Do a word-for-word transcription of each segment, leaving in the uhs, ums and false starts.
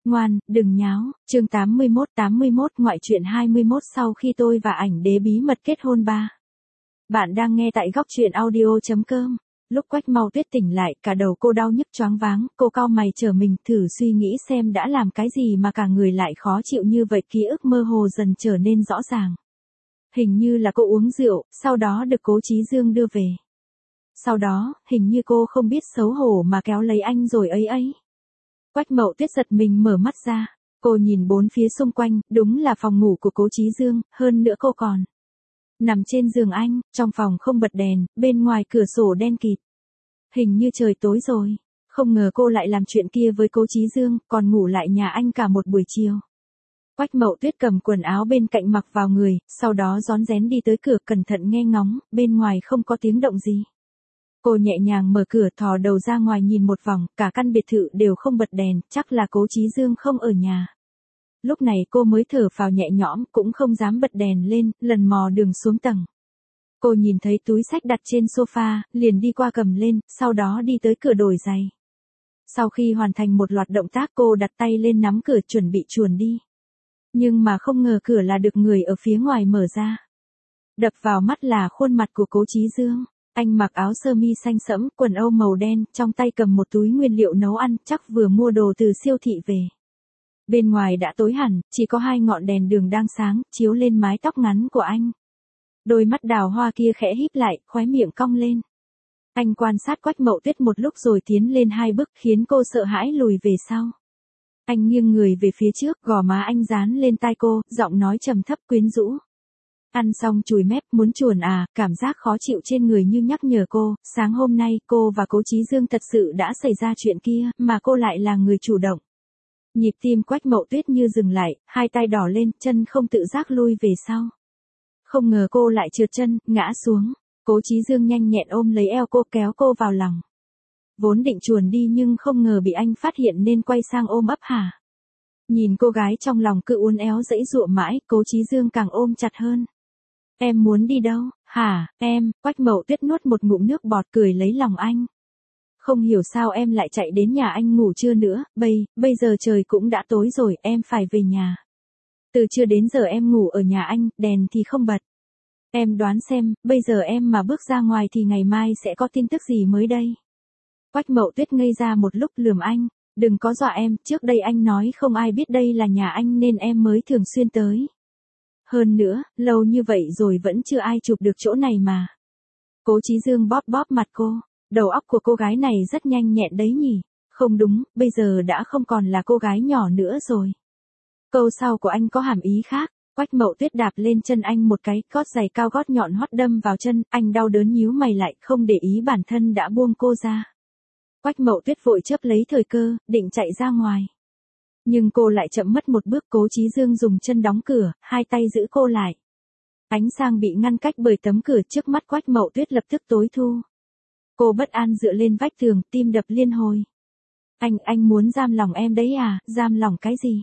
ngoan, đừng nháo. Chương tám mươi mốt tám mươi mốt ngoại truyện hai mươi mốt sau khi tôi và ảnh đế bí mật kết hôn ba. Bạn đang nghe tại góc truyện audio chấm com. Lúc Quách Mau Tuyết tỉnh lại, cả đầu cô đau nhức choáng váng, cô cau mày trở mình, thử suy nghĩ xem đã làm cái gì mà cả người lại khó chịu như vậy, ký ức mơ hồ dần trở nên rõ ràng. Hình như là cô uống rượu, sau đó được Cố Chí Dương đưa về. Sau đó, hình như cô không biết xấu hổ mà kéo lấy anh rồi ấy ấy. Quách Mậu Tuyết giật mình mở mắt ra, cô nhìn bốn phía xung quanh, đúng là phòng ngủ của Cố Chí Dương, hơn nữa cô còn nằm trên giường anh, trong phòng không bật đèn, bên ngoài cửa sổ đen kịt. Hình như trời tối rồi, không ngờ cô lại làm chuyện kia với Cố Chí Dương, còn ngủ lại nhà anh cả một buổi chiều. Quách Mậu Tuyết cầm quần áo bên cạnh mặc vào người, sau đó rón rén đi tới cửa cẩn thận nghe ngóng, bên ngoài không có tiếng động gì. Cô nhẹ nhàng mở cửa thò đầu ra ngoài nhìn một vòng, cả căn biệt thự đều không bật đèn, chắc là Cố Chí Dương không ở nhà. Lúc này cô mới thở phào nhẹ nhõm, cũng không dám bật đèn lên, lần mò đường xuống tầng. Cô nhìn thấy túi xách đặt trên sofa, liền đi qua cầm lên, sau đó đi tới cửa đổi giày. Sau khi hoàn thành một loạt động tác cô đặt tay lên nắm cửa chuẩn bị chuồn đi. Nhưng mà không ngờ cửa là được người ở phía ngoài mở ra. Đập vào mắt là khuôn mặt của Cố Chí Dương. Anh mặc áo sơ mi xanh sẫm, quần âu màu đen, trong tay cầm một túi nguyên liệu nấu ăn, chắc vừa mua đồ từ siêu thị về. Bên ngoài đã tối hẳn, chỉ có hai ngọn đèn đường đang sáng, chiếu lên mái tóc ngắn của anh. Đôi mắt đào hoa kia khẽ híp lại, khóe miệng cong lên. Anh quan sát Quách Mậu Tuyết một lúc rồi tiến lên hai bước, khiến cô sợ hãi lùi về sau. Anh nghiêng người về phía trước, gò má anh dán lên tai cô, giọng nói trầm thấp quyến rũ. Ăn xong chùi mép, muốn chuồn à, cảm giác khó chịu trên người như nhắc nhở cô, sáng hôm nay cô và Cố Chí Dương thật sự đã xảy ra chuyện kia, mà cô lại là người chủ động. Nhịp tim Quách Mậu Tuyết như dừng lại, hai tay đỏ lên, chân không tự giác lui về sau. Không ngờ cô lại trượt chân, ngã xuống. Cố Chí Dương nhanh nhẹn ôm lấy eo cô, kéo cô vào lòng. Vốn định chuồn đi nhưng không ngờ bị anh phát hiện nên quay sang ôm ấp hả. Nhìn cô gái trong lòng cứ uốn éo dãy dụa mãi, Cố Chí Dương càng ôm chặt hơn. Em muốn đi đâu, hả, em? Quách Mậu Tuyết nuốt một ngụm nước bọt cười lấy lòng anh. Không hiểu sao em lại chạy đến nhà anh ngủ trưa nữa, bây, bây giờ trời cũng đã tối rồi, em phải về nhà. Từ trưa đến giờ em ngủ ở nhà anh, đèn thì không bật. Em đoán xem, bây giờ em mà bước ra ngoài thì ngày mai sẽ có tin tức gì mới đây? Quách Mậu Tuyết ngây ra một lúc lườm anh, đừng có dọa em, trước đây anh nói không ai biết đây là nhà anh nên em mới thường xuyên tới. Hơn nữa, lâu như vậy rồi vẫn chưa ai chụp được chỗ này mà. Cố Chí Dương bóp bóp mặt cô, đầu óc của cô gái này rất nhanh nhẹn đấy nhỉ, không đúng, bây giờ đã không còn là cô gái nhỏ nữa rồi. Câu sau của anh có hàm ý khác. Quách Mậu Tuyết đạp lên chân anh một cái, gót giày cao gót nhọn hoắt đâm vào chân, anh đau đớn nhíu mày lại, không để ý bản thân đã buông cô ra. Quách Mậu Tuyết vội chớp lấy thời cơ, định chạy ra ngoài. Nhưng cô lại chậm mất một bước, Cố Chí Dương dùng chân đóng cửa, hai tay giữ cô lại. Ánh sáng bị ngăn cách bởi tấm cửa trước mắt Quách Mậu Tuyết lập tức tối thu. Cô bất an dựa lên vách tường, tim đập liên hồi. Anh, anh muốn giam lòng em đấy à, giam lòng cái gì?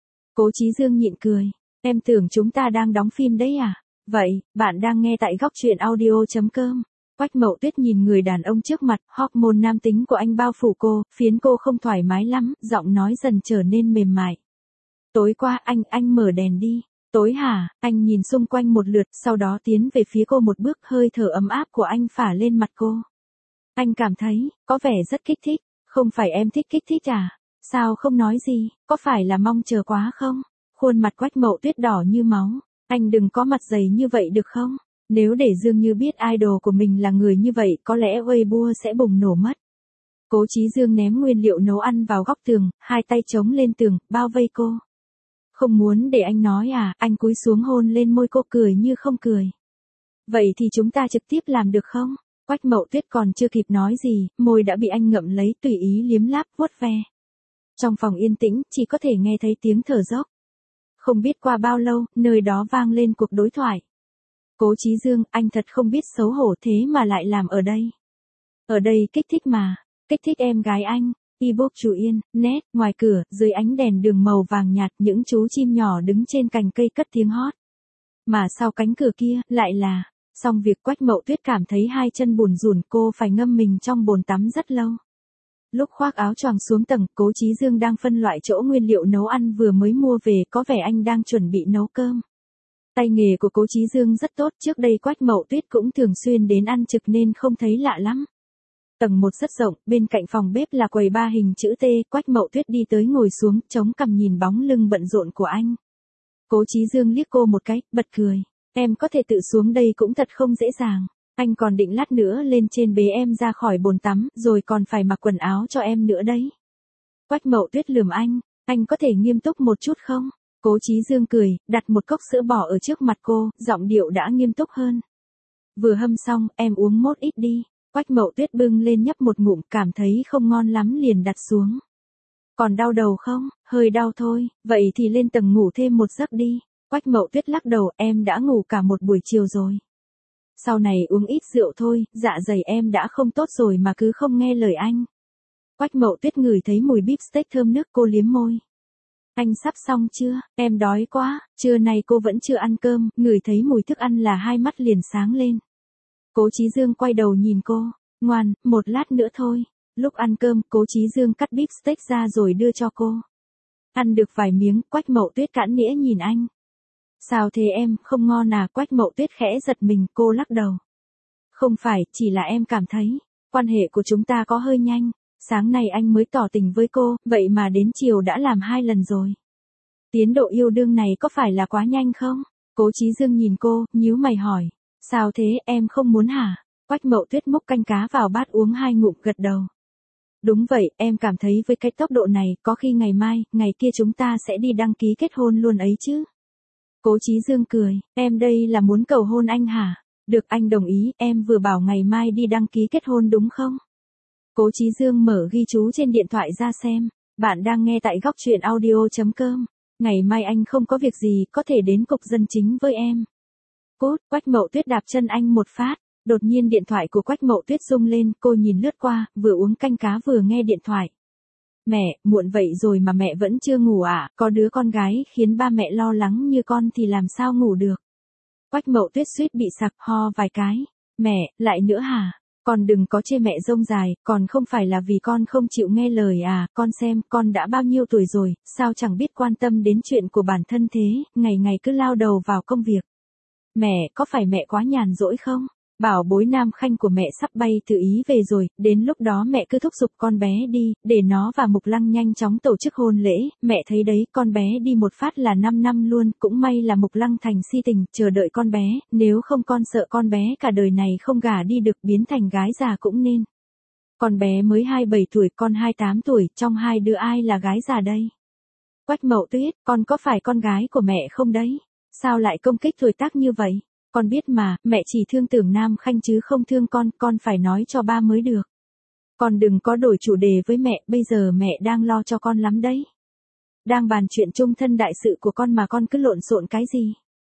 Cố Chí Dương nhịn cười. Em tưởng chúng ta đang đóng phim đấy à? Vậy, bạn đang nghe tại góc truyện audio chấm com. Quách Mậu Tuyết nhìn người đàn ông trước mặt, hormone nam tính của anh bao phủ cô, khiến cô không thoải mái lắm, giọng nói dần trở nên mềm mại. Tối qua anh, anh mở đèn đi. Tối hả? Anh nhìn xung quanh một lượt, sau đó tiến về phía cô một bước, hơi thở ấm áp của anh phả lên mặt cô. Anh cảm thấy, có vẻ rất kích thích. Không phải em thích kích thích à? Sao không nói gì, có phải là mong chờ quá không? Khuôn mặt Quách Mậu Tuyết đỏ như máu. Anh đừng có mặt dày như vậy được không? Nếu để Dương Như biết idol của mình là người như vậy, có lẽ Weibo sẽ bùng nổ mất. Cố Chí Dương ném nguyên liệu nấu ăn vào góc tường, hai tay chống lên tường, bao vây cô. Không muốn để anh nói à, anh cúi xuống hôn lên môi cô, cười như không cười. Vậy thì chúng ta trực tiếp làm được không? Quách Mậu Tuyết còn chưa kịp nói gì, môi đã bị anh ngậm lấy, tùy ý liếm láp, vuốt ve. Trong phòng yên tĩnh, chỉ có thể nghe thấy tiếng thở dốc. Không biết qua bao lâu, nơi đó vang lên cuộc đối thoại. Cố Chí Dương, anh thật không biết xấu hổ thế mà lại làm ở đây. Ở đây kích thích mà, kích thích em gái anh. Ebook Chủ Yên, net, ngoài cửa, dưới ánh đèn đường màu vàng nhạt, những chú chim nhỏ đứng trên cành cây cất tiếng hót. Mà sau cánh cửa kia, lại là, xong việc Quách Mậu Tuyết cảm thấy hai chân bùn rùn, cô phải ngâm mình trong bồn tắm rất lâu. Lúc khoác áo choàng xuống tầng, Cố Chí Dương đang phân loại chỗ nguyên liệu nấu ăn vừa mới mua về, có vẻ anh đang chuẩn bị nấu cơm. Tay nghề của Cố Chí Dương rất tốt, trước đây Quách Mậu Tuyết cũng thường xuyên đến ăn trực nên không thấy lạ lắm. Tầng một rất rộng, bên cạnh phòng bếp là quầy ba hình chữ T, Quách Mậu Tuyết đi tới ngồi xuống, chống cằm nhìn bóng lưng bận rộn của anh. Cố Chí Dương liếc cô một cái, bật cười. Em có thể tự xuống đây cũng thật không dễ dàng. Anh còn định lát nữa lên trên bế em ra khỏi bồn tắm, rồi còn phải mặc quần áo cho em nữa đấy. Quách Mậu Tuyết lườm anh, anh có thể nghiêm túc một chút không? Cố Chí Dương cười, đặt một cốc sữa bò ở trước mặt cô, giọng điệu đã nghiêm túc hơn. Vừa hâm xong, em uống một ít đi. Quách Mậu Tuyết bưng lên nhấp một ngụm, cảm thấy không ngon lắm liền đặt xuống. Còn đau đầu không? Hơi đau thôi, vậy thì lên tầng ngủ thêm một giấc đi. Quách Mậu Tuyết lắc đầu, em đã ngủ cả một buổi chiều rồi. Sau này uống ít rượu thôi, dạ dày em đã không tốt rồi mà cứ không nghe lời anh. Quách Mậu Tuyết ngửi thấy mùi beef steak thơm nước, cô liếm môi. Anh sắp xong chưa? Em đói quá, trưa nay cô vẫn chưa ăn cơm, ngửi thấy mùi thức ăn là hai mắt liền sáng lên. Cố Chí Dương quay đầu nhìn cô, ngoan, một lát nữa thôi. Lúc ăn cơm, Cố Chí Dương cắt beef steak ra rồi đưa cho cô. Ăn được vài miếng, Quách Mậu Tuyết cãn nĩa nhìn anh. Sao thế em, không ngon à? Quách Mậu Tuyết khẽ giật mình, cô lắc đầu. Không phải, chỉ là em cảm thấy, quan hệ của chúng ta có hơi nhanh. Sáng nay anh mới tỏ tình với cô, vậy mà đến chiều đã làm hai lần rồi. Tiến độ yêu đương này có phải là quá nhanh không? Cố Chí Dương nhìn cô, nhíu mày hỏi. Sao thế, em không muốn hả? Quách Mậu Tuyết múc canh cá vào bát uống hai ngụm, gật đầu. Đúng vậy, em cảm thấy với cái tốc độ này, có khi ngày mai, ngày kia chúng ta sẽ đi đăng ký kết hôn luôn ấy chứ. Cố Chí Dương cười, em đây là muốn cầu hôn anh hả? Được, anh đồng ý, em vừa bảo ngày mai đi đăng ký kết hôn đúng không? Cố Chí Dương mở ghi chú trên điện thoại ra xem. Bạn đang nghe tại góc truyện audio chấm com. Ngày mai anh không có việc gì, có thể đến cục dân chính với em. Cút, Quách Mậu Tuyết đạp chân anh một phát. Đột nhiên điện thoại của Quách Mậu Tuyết rung lên, cô nhìn lướt qua, vừa uống canh cá vừa nghe điện thoại. Mẹ, muộn vậy rồi mà mẹ vẫn chưa ngủ à? Có đứa con gái khiến ba mẹ lo lắng như con thì làm sao ngủ được? Quách Mậu Tuyết suýt bị sặc, ho vài cái. Mẹ, lại nữa hả? Con đừng có chê mẹ rông dài, còn không phải là vì con không chịu nghe lời à? Con xem, con đã bao nhiêu tuổi rồi, sao chẳng biết quan tâm đến chuyện của bản thân thế, ngày ngày cứ lao đầu vào công việc. Mẹ, có phải mẹ quá nhàn rỗi không? Bảo bối Nam Khanh của mẹ sắp bay từ Ý về rồi, đến lúc đó mẹ cứ thúc giục con bé đi, để nó và Mục Lăng nhanh chóng tổ chức hôn lễ, mẹ thấy đấy, con bé đi một phát là năm năm luôn, cũng may là Mục Lăng thành si tình, chờ đợi con bé, nếu không con sợ con bé cả đời này không gả đi được, biến thành gái già cũng nên. Con bé mới hai mươi bảy tuổi, con hai mươi tám tuổi, trong hai đứa ai là gái già đây? Quách Mậu Tuyết, con có phải con gái của mẹ không đấy? Sao lại công kích tuổi tác như vậy? Con biết mà, mẹ chỉ thương Tưởng Nam Khanh chứ không thương con, con phải nói cho ba mới được. Con đừng có đổi chủ đề với mẹ, bây giờ mẹ đang lo cho con lắm đấy. Đang bàn chuyện chung thân đại sự của con mà con cứ lộn xộn cái gì?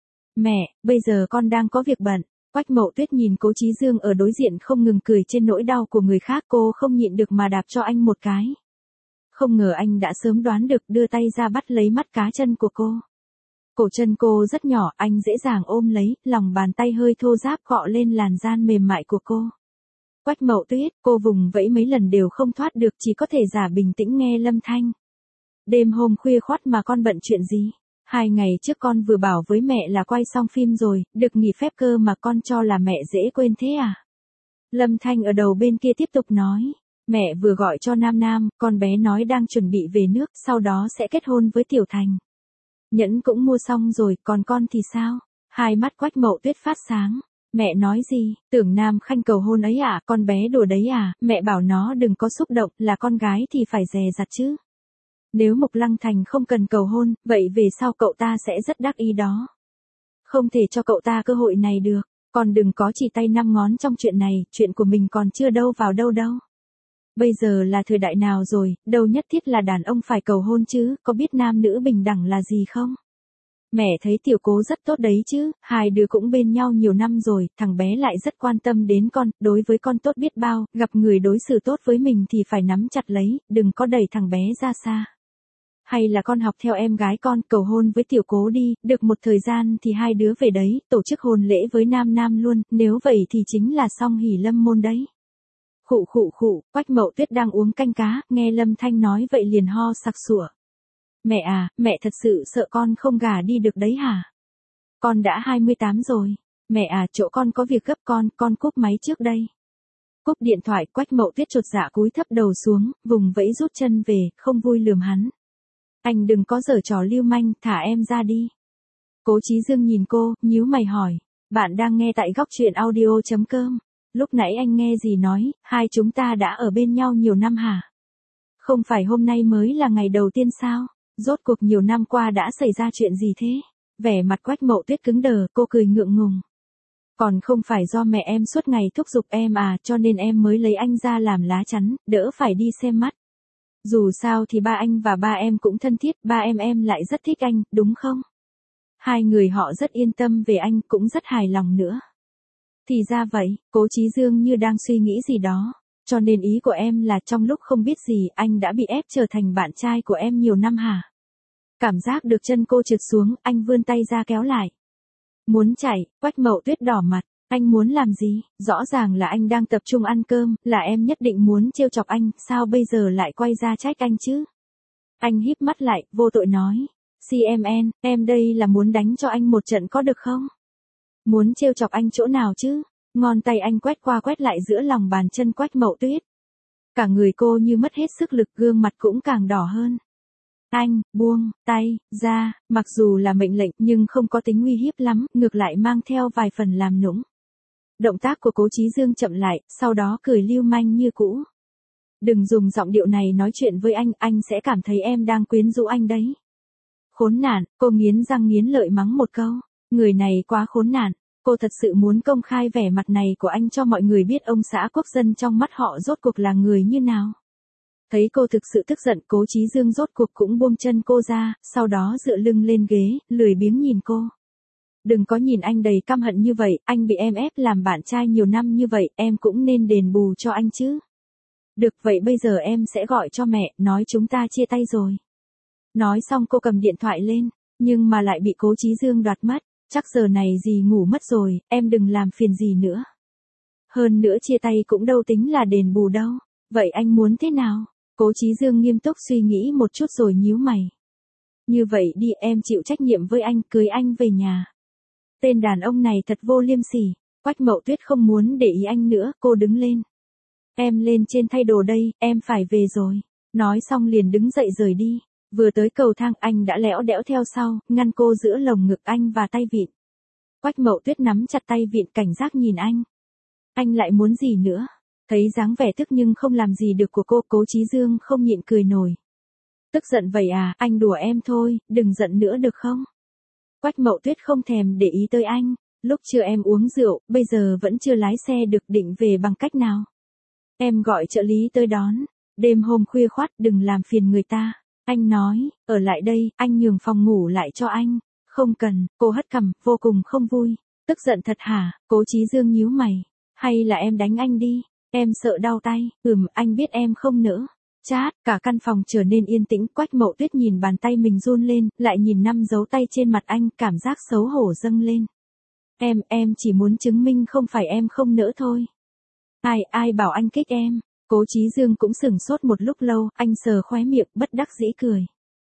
Mẹ, bây giờ con đang có việc bận. Quách Mậu Tuyết nhìn Cố Chí Dương ở đối diện không ngừng cười trên nỗi đau của người khác, cô không nhịn được mà đạp cho anh một cái. Không ngờ anh đã sớm đoán được, đưa tay ra bắt lấy mắt cá chân của cô. Cổ chân cô rất nhỏ, anh dễ dàng ôm lấy, lòng bàn tay hơi thô ráp cọ lên làn da mềm mại của cô. Quách Mậu Tuyết, cô vùng vẫy mấy lần đều không thoát được, chỉ có thể giả bình tĩnh nghe Lâm Thanh. Đêm hôm khuya khoắt mà con bận chuyện gì? Hai ngày trước con vừa bảo với mẹ là quay xong phim rồi, được nghỉ phép cơ mà con cho là mẹ dễ quên thế à? Lâm Thanh ở đầu bên kia tiếp tục nói. Mẹ vừa gọi cho Nam Nam, con bé nói đang chuẩn bị về nước, sau đó sẽ kết hôn với Tiểu Thành. Nhẫn cũng mua xong rồi, còn con thì sao? Hai mắt Quách Mậu Tuyết phát sáng. Mẹ nói gì? Tưởng Nam Khanh cầu hôn ấy à? Con bé đùa đấy à? Mẹ bảo nó đừng có xúc động, là con gái thì phải dè dặt chứ. Nếu Mục Lăng Thành không cần cầu hôn, vậy về sau cậu ta sẽ rất đắc ý đó. Không thể cho cậu ta cơ hội này được. Còn đừng có chỉ tay năm ngón trong chuyện này, chuyện của mình còn chưa đâu vào đâu đâu. Bây giờ là thời đại nào rồi, đâu nhất thiết là đàn ông phải cầu hôn chứ, có biết nam nữ bình đẳng là gì không? Mẹ thấy Tiểu Cố rất tốt đấy chứ, hai đứa cũng bên nhau nhiều năm rồi, thằng bé lại rất quan tâm đến con, đối với con tốt biết bao, gặp người đối xử tốt với mình thì phải nắm chặt lấy, đừng có đẩy thằng bé ra xa. Hay là con học theo em gái con, cầu hôn với Tiểu Cố đi, được một thời gian thì hai đứa về đấy, tổ chức hôn lễ với Nam Nam luôn, nếu vậy thì chính là song hỷ lâm môn đấy. Khụ khụ khụ, Quách Mậu Tuyết đang uống canh cá, nghe Lâm Thanh nói vậy liền ho sặc sụa. Mẹ à, mẹ thật sự sợ con không gả đi được đấy hả? Con đã hai mươi tám rồi. Mẹ à, chỗ con có việc gấp con, con cúp máy trước đây. Cúp điện thoại, Quách Mậu Tuyết chột dạ cúi thấp đầu xuống, vùng vẫy rút chân về, không vui lườm hắn. Anh đừng có giở trò lưu manh, thả em ra đi. Cố Chí Dương nhìn cô, nhíu mày hỏi. Bạn đang nghe tại góc truyện audio chấm com. Lúc nãy anh nghe gì nói, hai chúng ta đã ở bên nhau nhiều năm hả? Không phải hôm nay mới là ngày đầu tiên sao? Rốt cuộc nhiều năm qua đã xảy ra chuyện gì thế? Vẻ mặt Quách Mậu Tuyết cứng đờ, cô cười ngượng ngùng. Còn không phải do mẹ em suốt ngày thúc giục em à, cho nên em mới lấy anh ra làm lá chắn, đỡ phải đi xem mắt. Dù sao thì ba anh và ba em cũng thân thiết, ba em em lại rất thích anh, đúng không? Hai người họ rất yên tâm về anh, cũng rất hài lòng nữa. Thì ra vậy, Cố Chí Dương như đang suy nghĩ gì đó. Cho nên ý của em là trong lúc không biết gì, anh đã bị ép trở thành bạn trai của em nhiều năm hả? Cảm giác được chân cô trượt xuống, anh vươn tay ra kéo lại. Muốn chạy, Quách Mậu Tuyết đỏ mặt. Anh muốn làm gì? Rõ ràng là anh đang tập trung ăn cơm, là em nhất định muốn trêu chọc anh, sao bây giờ lại quay ra trách anh chứ? Anh híp mắt lại, vô tội nói. xê em en, em đây là muốn đánh cho anh một trận có được không? Muốn trêu chọc anh chỗ nào chứ? Ngón tay anh quét qua quét lại giữa lòng bàn chân Quách Mậu Tuyết. Cả người cô như mất hết sức lực, gương mặt cũng càng đỏ hơn. Anh, buông, tay, ra, mặc dù là mệnh lệnh nhưng không có tính uy hiếp lắm, ngược lại mang theo vài phần làm nũng. Động tác của Cố Chí Dương chậm lại, sau đó cười lưu manh như cũ. Đừng dùng giọng điệu này nói chuyện với anh, anh sẽ cảm thấy em đang quyến rũ anh đấy. Khốn nạn, cô nghiến răng nghiến lợi mắng một câu. Người này quá khốn nạn. Cô thật sự muốn công khai vẻ mặt này của anh cho mọi người biết ông xã quốc dân trong mắt họ rốt cuộc là người như nào. Thấy cô thực sự tức giận, Cố Chí Dương rốt cuộc cũng buông chân cô ra, sau đó dựa lưng lên ghế, lười biếng nhìn cô. Đừng có nhìn anh đầy căm hận như vậy, anh bị em ép làm bạn trai nhiều năm như vậy, em cũng nên đền bù cho anh chứ. Được vậy bây giờ em sẽ gọi cho mẹ, nói chúng ta chia tay rồi. Nói xong cô cầm điện thoại lên, nhưng mà lại bị Cố Chí Dương đoạt mất. Chắc giờ này dì ngủ mất rồi, em đừng làm phiền dì nữa. Hơn nữa chia tay cũng đâu tính là đền bù đâu. Vậy anh muốn thế nào? Cố Chí Dương nghiêm túc suy nghĩ một chút rồi nhíu mày. Như vậy đi, em chịu trách nhiệm với anh, cưới anh về nhà. Tên đàn ông này thật vô liêm sỉ. Quách Mậu Tuyết không muốn để ý anh nữa, cô đứng lên. Em lên trên thay đồ đây, em phải về rồi. Nói xong liền đứng dậy rời đi. Vừa tới cầu thang anh đã lẽo đẽo theo sau, ngăn cô giữa lồng ngực anh và tay vịn. Quách Mậu Tuyết nắm chặt tay vịn cảnh giác nhìn anh. Anh lại muốn gì nữa? Thấy dáng vẻ tức nhưng không làm gì được của cô, Cố Chí Dương không nhịn cười nổi. Tức giận vậy à, anh đùa em thôi, đừng giận nữa được không? Quách Mậu Tuyết không thèm để ý tới anh. Lúc chưa em uống rượu, bây giờ vẫn chưa lái xe được, định về bằng cách nào? Em gọi trợ lý tới đón. Đêm hôm khuya khoắt đừng làm phiền người ta. Anh nói, ở lại đây, anh nhường phòng ngủ lại cho anh. Không cần, cô hất cằm, vô cùng không vui. Tức giận thật hả? Cố Chí Dương nhíu mày. Hay là em đánh anh đi? Em sợ đau tay. Ừm, anh biết em không nỡ. Chát, cả căn phòng trở nên yên tĩnh. Quách Mậu Tuyết nhìn bàn tay mình run lên, lại nhìn năm dấu tay trên mặt anh, cảm giác xấu hổ dâng lên. Em, em chỉ muốn chứng minh không phải em không nỡ thôi. Ai, ai bảo anh kích em? Cố Chí Dương cũng sửng sốt một lúc lâu, anh sờ khóe miệng, bất đắc dĩ cười.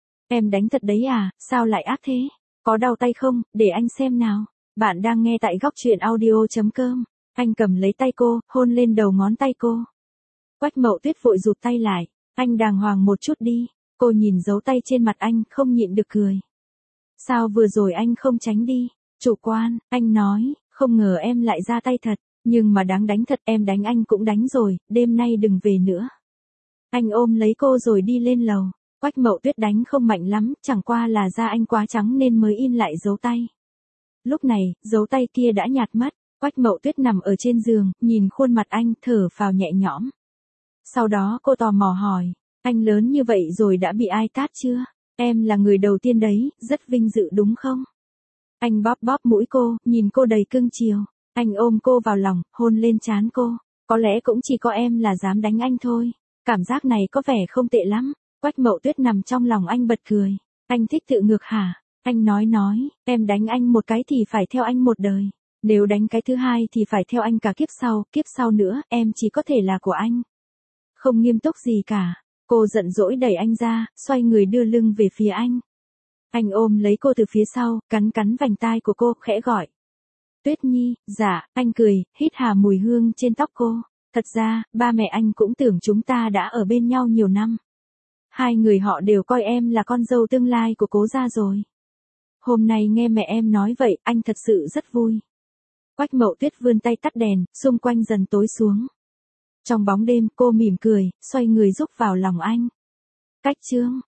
Em đánh thật đấy à, sao lại ác thế? Có đau tay không, để anh xem nào. Bạn đang nghe tại góc truyện audio chấm com. Anh cầm lấy tay cô, hôn lên đầu ngón tay cô. Quách Mậu Tuyết vội rụt tay lại. Anh đàng hoàng một chút đi. Cô nhìn dấu tay trên mặt anh, không nhịn được cười. Sao vừa rồi anh không tránh đi? Chủ quan, anh nói, không ngờ em lại ra tay thật. Nhưng mà đáng đánh thật, em đánh anh cũng đánh rồi, đêm nay đừng về nữa. Anh ôm lấy cô rồi đi lên lầu. Quách Mậu Tuyết đánh không mạnh lắm, chẳng qua là da anh quá trắng nên mới in lại dấu tay. Lúc này, dấu tay kia đã nhạt mất. Quách Mậu Tuyết nằm ở trên giường, nhìn khuôn mặt anh, thở phào nhẹ nhõm. Sau đó cô tò mò hỏi, anh lớn như vậy rồi đã bị ai tát chưa? Em là người đầu tiên đấy, rất vinh dự đúng không? Anh bóp bóp mũi cô, nhìn cô đầy cưng chiều. Anh ôm cô vào lòng, hôn lên trán cô. Có lẽ cũng chỉ có em là dám đánh anh thôi. Cảm giác này có vẻ không tệ lắm. Quách Mậu Tuyết nằm trong lòng anh bật cười. Anh thích tự ngược hả? Anh nói nói, em đánh anh một cái thì phải theo anh một đời. Nếu đánh cái thứ hai thì phải theo anh cả kiếp sau, kiếp sau nữa, em chỉ có thể là của anh. Không nghiêm túc gì cả. Cô giận dỗi đẩy anh ra, xoay người đưa lưng về phía anh. Anh ôm lấy cô từ phía sau, cắn cắn vành tai của cô, khẽ gọi. Tuyết Nhi, dạ, anh cười, hít hà mùi hương trên tóc cô. Thật ra, ba mẹ anh cũng tưởng chúng ta đã ở bên nhau nhiều năm. Hai người họ đều coi em là con dâu tương lai của Cố gia rồi. Hôm nay nghe mẹ em nói vậy, anh thật sự rất vui. Quách Mậu Tuyết vươn tay tắt đèn, xung quanh dần tối xuống. Trong bóng đêm, cô mỉm cười, xoay người rúc vào lòng anh. Cách chương